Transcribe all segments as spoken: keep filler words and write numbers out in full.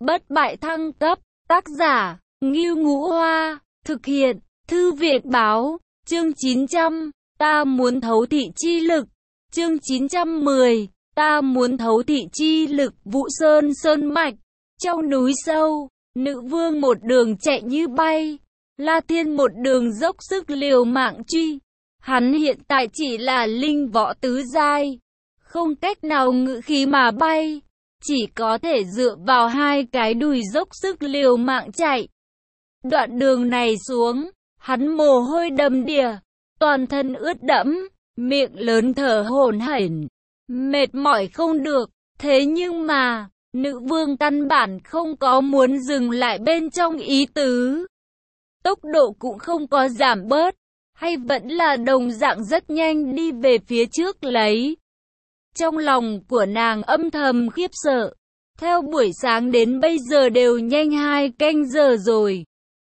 Bất bại thăng cấp, tác giả, Ngưu Ngũ Hoa, thực hiện, Thư viện báo, chương chín trăm, ta muốn thấu thị chi lực, chương chín trăm mười, ta muốn thấu thị chi lực, Vụ Sơn Sơn Mạch, trong núi sâu, nữ vương một đường chạy như bay, La Thiên một đường dốc sức liều mạng truy, hắn hiện tại chỉ là linh võ tứ giai, không cách nào ngự khí mà bay, chỉ có thể dựa vào hai cái đùi dốc sức liều mạng chạy. Đoạn đường này xuống, hắn mồ hôi đầm đìa, toàn thân ướt đẫm, miệng lớn thở hổn hển, mệt mỏi không được, thế nhưng mà, nữ vương căn bản không có muốn dừng lại bên trong ý tứ. Tốc độ cũng không có giảm bớt, hay vẫn là đồng dạng rất nhanh đi về phía trước lấy. Trong lòng của nàng âm thầm khiếp sợ, theo buổi sáng đến bây giờ đều nhanh hai canh giờ rồi.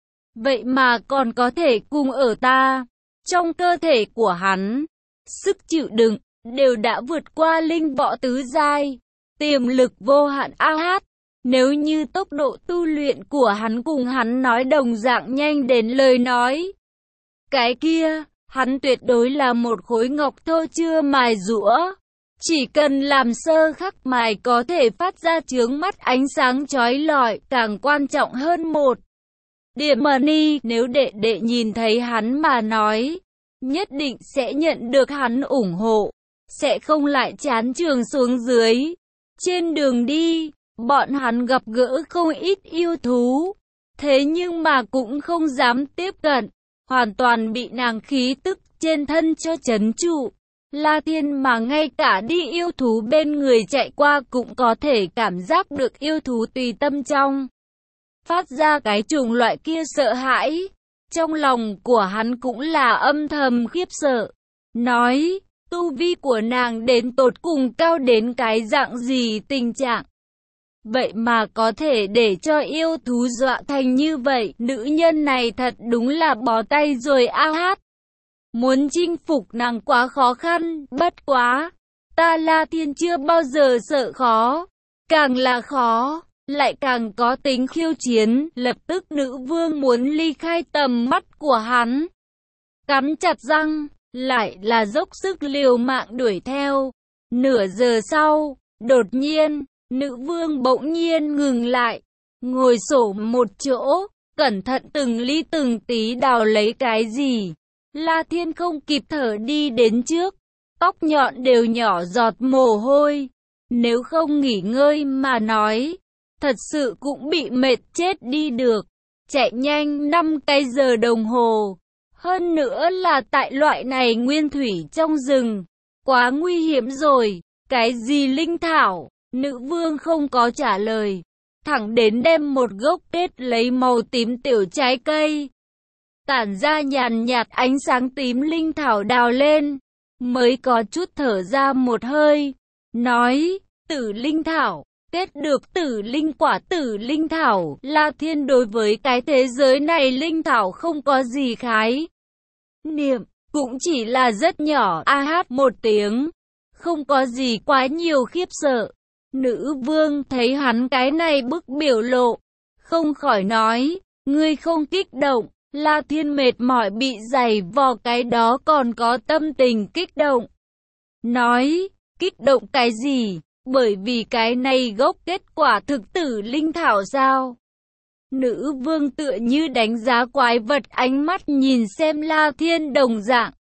Vậy mà còn có thể cùng ở ta, trong cơ thể của hắn, sức chịu đựng, đều đã vượt qua linh võ tứ giai, tiềm lực vô hạn a hát. Nếu như tốc độ tu luyện của hắn cùng hắn nói đồng dạng nhanh đến lời nói, cái kia, hắn tuyệt đối là một khối ngọc thô chưa mài giũa. Chỉ cần làm sơ khắc mài có thể phát ra chướng mắt ánh sáng chói lọi, càng quan trọng hơn một điểm money, nếu đệ đệ nhìn thấy hắn mà nói, nhất định sẽ nhận được hắn ủng hộ, sẽ không lại chán trường xuống dưới. Trên đường đi, bọn hắn gặp gỡ không ít yêu thú, thế nhưng mà cũng không dám tiếp cận, hoàn toàn bị nàng khí tức trên thân cho trấn trụ. La Thiên mà ngay cả đi yêu thú bên người chạy qua cũng có thể cảm giác được yêu thú tùy tâm trong phát ra cái chủng loại kia sợ hãi. Trong lòng của hắn cũng là âm thầm khiếp sợ, nói, tu vi của nàng đến tột cùng cao đến cái dạng gì tình trạng. Vậy mà có thể để cho yêu thú dọa thành như vậy, nữ nhân này thật đúng là bó tay rồi a hát. Muốn chinh phục nàng quá khó khăn, bất quá, ta La Thiên chưa bao giờ sợ khó, càng là khó, lại càng có tính khiêu chiến. Lập tức nữ vương muốn ly khai tầm mắt của hắn, cắn chặt răng, lại là dốc sức liều mạng đuổi theo. Nửa giờ sau, đột nhiên, nữ vương bỗng nhiên ngừng lại, ngồi xổm một chỗ, cẩn thận từng ly từng tí đào lấy cái gì. La Thiên không kịp thở đi đến trước, tóc nhọn đều nhỏ giọt mồ hôi. Nếu không nghỉ ngơi mà nói, thật sự cũng bị mệt chết đi được. Chạy nhanh năm cái giờ đồng hồ. Hơn nữa là tại loại này nguyên thủy trong rừng. Quá nguy hiểm rồi. Cái gì linh thảo? Nữ vương không có trả lời. Thẳng đến đem một gốc kết lấy màu tím tiểu trái cây, tản ra nhàn nhạt ánh sáng tím linh thảo đào lên, mới có chút thở ra một hơi, nói, tử linh thảo, kết được tử linh quả. Tử linh thảo. La Thiên đối với cái thế giới này linh thảo không có gì khái niệm, cũng chỉ là rất nhỏ a hát một tiếng, không có gì quá nhiều khiếp sợ. Nữ vương thấy hắn cái này bức biểu lộ, không khỏi nói, ngươi không kích động. La Thiên mệt mỏi bị giày vò cái đó còn có tâm tình kích động. Nói, kích động cái gì? Bởi vì cái này gốc kết quả thực tử linh thảo sao? Nữ vương tựa như đánh giá quái vật, ánh mắt nhìn xem La Thiên đồng dạng.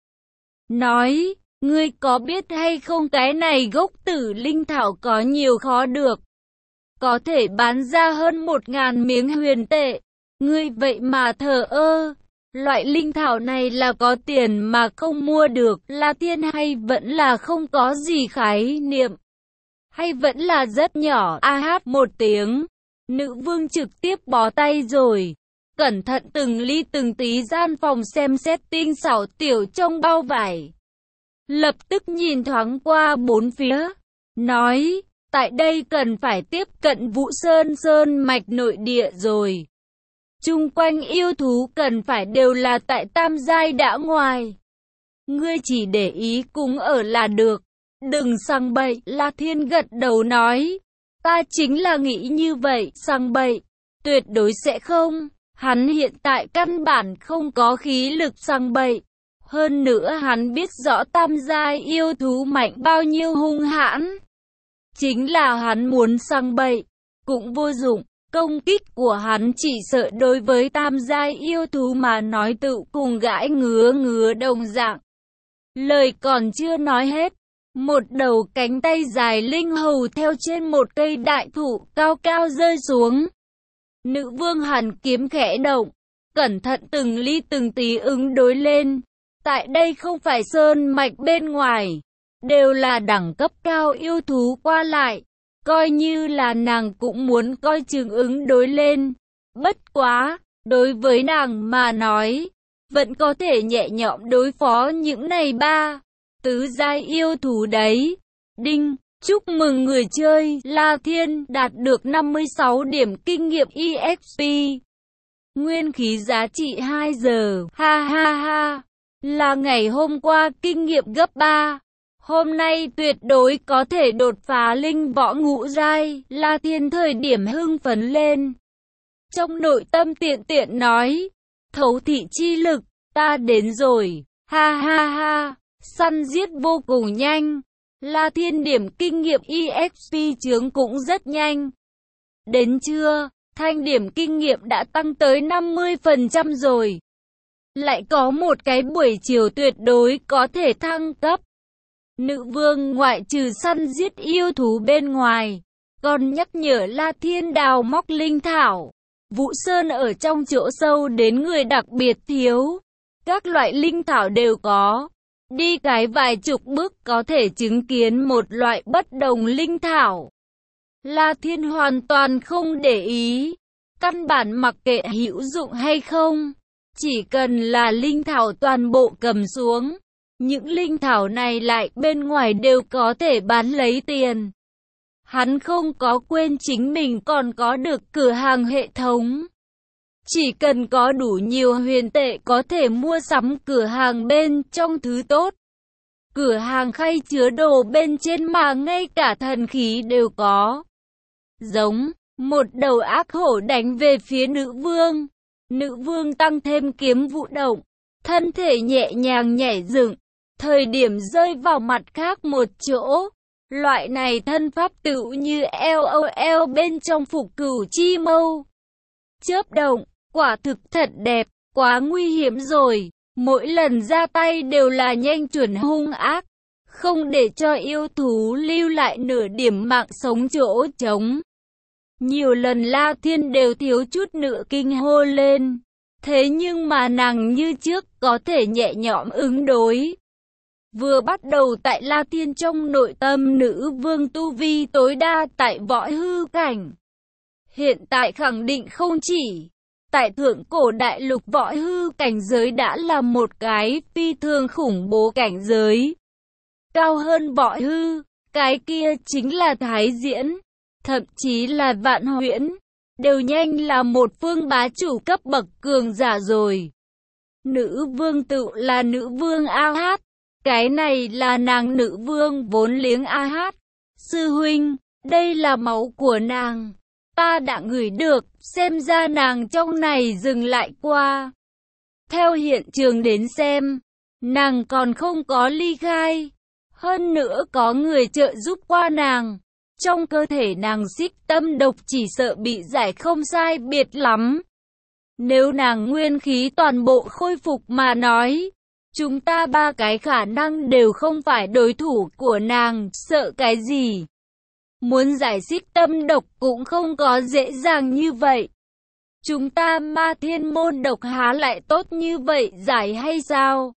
Nói, ngươi có biết hay không cái này gốc tử linh thảo có nhiều khó được. Có thể bán ra hơn một ngàn miếng huyền tệ. Ngươi vậy mà thờ ơ, loại linh thảo này là có tiền mà không mua được. La Thiên hay vẫn là không có gì khái niệm, hay vẫn là rất nhỏ a hát một tiếng. Nữ vương trực tiếp bó tay rồi, cẩn thận từng ly từng tí gian phòng xem xét tinh xảo tiểu trong bao vải. Lập tức nhìn thoáng qua bốn phía, nói, tại đây cần phải tiếp cận Vụ Sơn Sơn Mạch nội địa rồi. Chung quanh yêu thú cần phải đều là tại tam giai đã ngoài. Ngươi chỉ để ý cùng ở là được, đừng sang bậy. La Thiên gật đầu nói, Ta chính là nghĩ như vậy, sang bậy. Tuyệt đối sẽ không. Hắn hiện tại căn bản không có khí lực sang bậy. Hơn nữa hắn biết rõ tam giai yêu thú mạnh bao nhiêu hung hãn. Chính là hắn muốn sang bậy, cũng vô dụng. Công kích của hắn chỉ sợ đối với tam giai yêu thú mà nói tự cùng gãi ngứa ngứa đồng dạng. Lời còn chưa nói hết, một đầu cánh tay dài linh hầu theo trên một cây đại thụ cao cao rơi xuống. Nữ vương hàn kiếm khẽ động, cẩn thận từng ly từng tí ứng đối lên. Tại đây không phải sơn mạch bên ngoài, đều là đẳng cấp cao yêu thú qua lại. Coi như là nàng cũng muốn coi chừng ứng đối lên. Bất quá, đối với nàng mà nói, vẫn có thể nhẹ nhõm đối phó những này ba tứ giai yêu thú đấy. Đinh, chúc mừng người chơi La Thiên đạt được năm mươi sáu điểm kinh nghiệm e ích pê. Nguyên khí giá trị hai giờ, ha ha ha, là ngày hôm qua kinh nghiệm gấp ba. Hôm nay tuyệt đối có thể đột phá linh võ ngũ giai, La Thiên thời điểm hưng phấn lên. Trong nội tâm tiện tiện nói, thấu thị chi lực, ta đến rồi, ha ha ha, săn giết vô cùng nhanh. La Thiên điểm kinh nghiệm e ích pê chướng cũng rất nhanh. Đến trưa, Thanh điểm kinh nghiệm đã tăng tới năm mươi phần trăm rồi. Lại có một cái buổi chiều tuyệt đối có thể thăng cấp. Nữ vương ngoại trừ săn giết yêu thú bên ngoài, còn nhắc nhở La Thiên đào móc linh thảo. Vũ Sơn ở trong chỗ sâu đến người đặc biệt thiếu. Các loại linh thảo đều có. Đi cái vài chục bước có thể chứng kiến một loại bất đồng linh thảo. La Thiên hoàn toàn không để ý. Căn bản mặc kệ hữu dụng hay không. Chỉ cần là linh thảo toàn bộ cầm xuống. Những linh thảo này lại bên ngoài đều có thể bán lấy tiền. Hắn không có quên chính mình còn có được cửa hàng hệ thống. Chỉ cần có đủ nhiều huyền tệ có thể mua sắm cửa hàng bên trong thứ tốt. Cửa hàng khay chứa đồ bên trên mà ngay cả thần khí đều có. Giống, một đầu ác hổ đánh về phía nữ vương. Nữ vương tăng thêm kiếm vũ động. Thân thể nhẹ nhàng nhảy dựng. Thời điểm rơi vào mặt khác một chỗ. Loại này thân pháp tự như LOL bên trong phục cửu chi mâu. Chớp động, quả thực thật đẹp, quá nguy hiểm rồi. Mỗi lần ra tay đều là nhanh chuẩn hung ác. Không để cho yêu thú lưu lại nửa điểm mạng sống chỗ trống. Nhiều lần La Thiên đều thiếu chút nữa kinh hô lên. Thế nhưng mà nàng như trước có thể nhẹ nhõm ứng đối. Vừa bắt đầu tại La Thiên trong nội tâm nữ vương tu vi tối đa tại võ hư cảnh. Hiện tại khẳng định không chỉ. Tại thượng cổ đại lục võ hư cảnh giới đã là một cái phi thường khủng bố cảnh giới. Cao hơn võ hư, cái kia chính là thái diễn, thậm chí là vạn huyễn. Đều nhanh là một phương bá chủ cấp bậc cường giả rồi. Nữ vương tự là nữ vương A Hát. Cái này là nàng nữ vương vốn liếng A Hát. Sư huynh, đây là máu của nàng. Ta đã ngửi được, xem ra nàng trong này dừng lại qua. Theo hiện trường đến xem, nàng còn không có ly khai. Hơn nữa có người trợ giúp qua nàng. Trong cơ thể nàng xích tâm độc chỉ sợ bị giải không sai biệt lắm. Nếu nàng nguyên khí toàn bộ khôi phục mà nói, chúng ta ba cái khả năng đều không phải đối thủ của nàng, sợ cái gì? Muốn giải xích tâm độc cũng không có dễ dàng như vậy. Chúng ta ma thiên môn độc há lại tốt như vậy giải hay sao?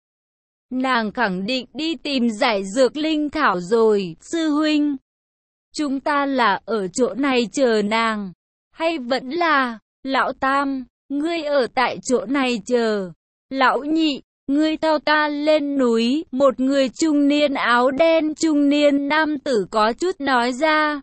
Nàng khẳng định đi tìm giải dược linh thảo rồi, sư huynh. Chúng ta là ở chỗ này chờ nàng, hay vẫn là, lão tam, ngươi ở tại chỗ này chờ. Lão nhị, ngươi theo ta lên núi, một người trung niên áo đen trung niên nam tử có chút nói ra.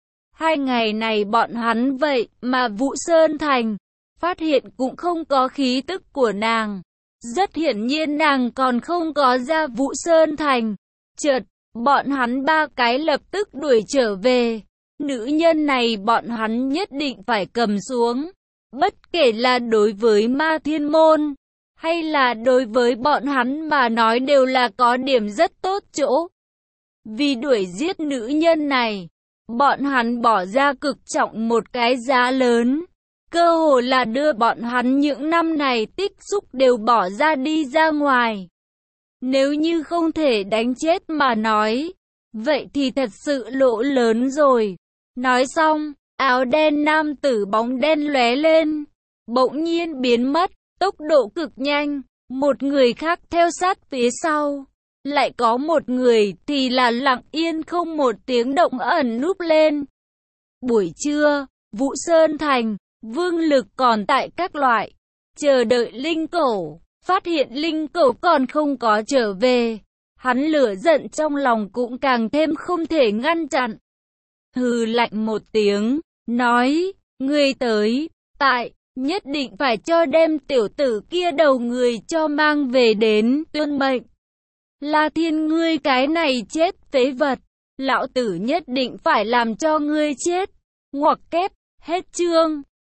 Hai ngày này bọn hắn vậy mà Vũ Sơn Thành, phát hiện cũng không có khí tức của nàng. Rất hiển nhiên nàng còn không có ra Vũ Sơn Thành. Chợt, bọn hắn ba cái lập tức đuổi trở về. nữ nhân này bọn hắn nhất định phải cầm xuống. Bất kể là đối với Ma Thiên Môn, hay là đối với bọn hắn mà nói đều là có điểm rất tốt chỗ. Vì đuổi giết nữ nhân này, bọn hắn bỏ ra cực trọng một cái giá lớn. Cơ hồ là đưa bọn hắn những năm này tích xúc đều bỏ ra đi ra ngoài. Nếu như không thể đánh chết mà nói, vậy thì thật sự lỗ lớn rồi. Nói xong, áo đen nam tử bóng đen lóe lên, bỗng nhiên biến mất, tốc độ cực nhanh, một người khác theo sát phía sau. Lại có một người thì là lặng yên không một tiếng động ẩn núp lên. Buổi trưa, Vũ Sơn Thành, Vương Lực còn tại các loại, chờ đợi linh cẩu, phát hiện linh cẩu còn không có trở về. Hắn lửa giận trong lòng cũng càng thêm không thể ngăn chặn. Hừ lạnh một tiếng, nói, ngươi tới, tại, nhất định phải cho đem tiểu tử kia đầu người cho mang về đến, tuân mệnh. La Thiên ngươi cái này chết phế vật, lão tử nhất định phải làm cho ngươi chết. Ngoặc kép, hết chương.